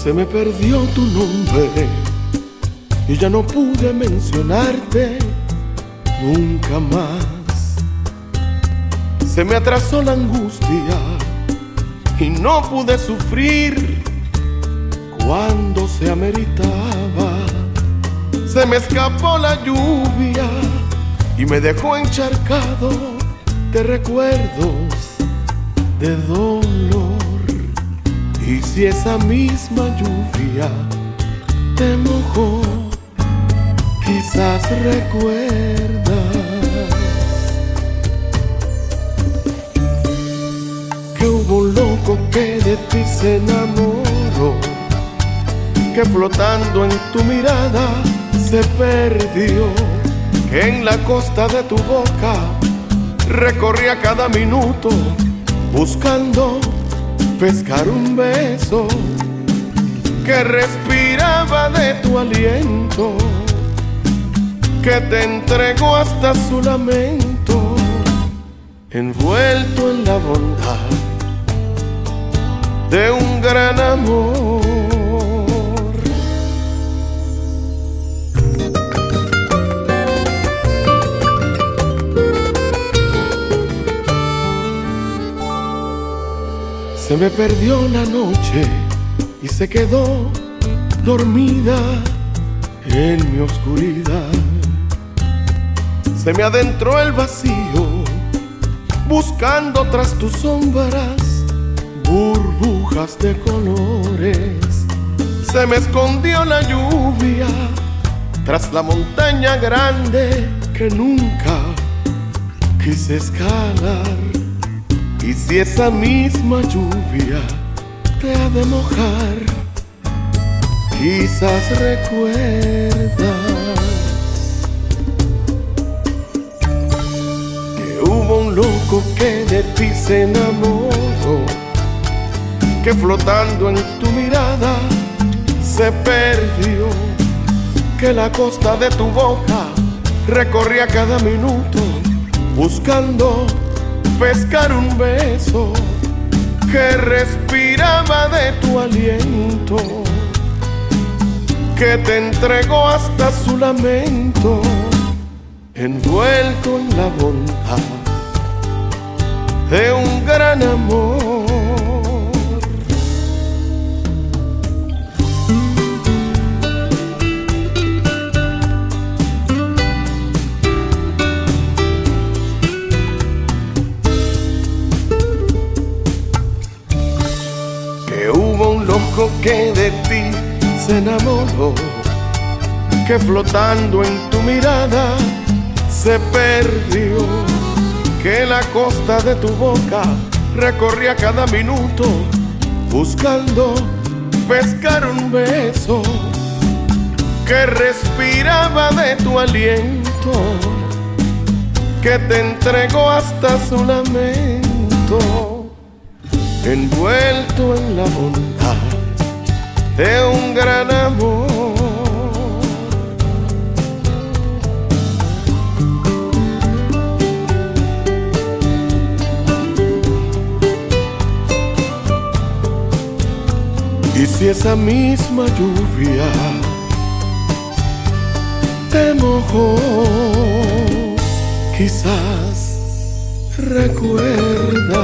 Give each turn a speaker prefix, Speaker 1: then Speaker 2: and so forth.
Speaker 1: Se me perdió tu nombre y ya no pude mencionarte nunca más. Se me atrasó la angustia y no pude sufrir cuando se ameritaba. Se me escapó la lluvia y me dejó encharcado de recuerdos de dolor. Y si esa misma lluvia te mojó, quizás recuerdas que hubo un loco que de ti se enamoró, que flotando en tu mirada se perdió, que en la costa de tu boca recorría cada minuto buscando pescar un beso, que respiraba de tu aliento, que te entregó hasta su lamento, envuelto en la bondad de un gran amor. Se me perdió la noche y se quedó dormida en mi oscuridad. Se me adentró el vacío buscando tras tus sombras burbujas de colores. Se me escondió la lluvia tras la montaña grande que nunca quise escalar. Y si esa misma lluvia te ha de mojar, quizás recuerdas que hubo un loco que de ti se enamoró, que flotando en tu mirada se perdió, que la costa de tu boca recorría cada minuto buscando pescar un beso, que respiraba de tu aliento, que te entregó hasta su lamento, envuelto en la bondad de un gran amor. Que de ti se enamoró, que flotando en tu mirada se perdió, que la costa de tu boca recorría cada minuto buscando pescar un beso, que respiraba de tu aliento, que te entregó hasta su lamento, envuelto en la bondad de un gran amor. Y si esa misma lluvia te mojó, quizás recuerda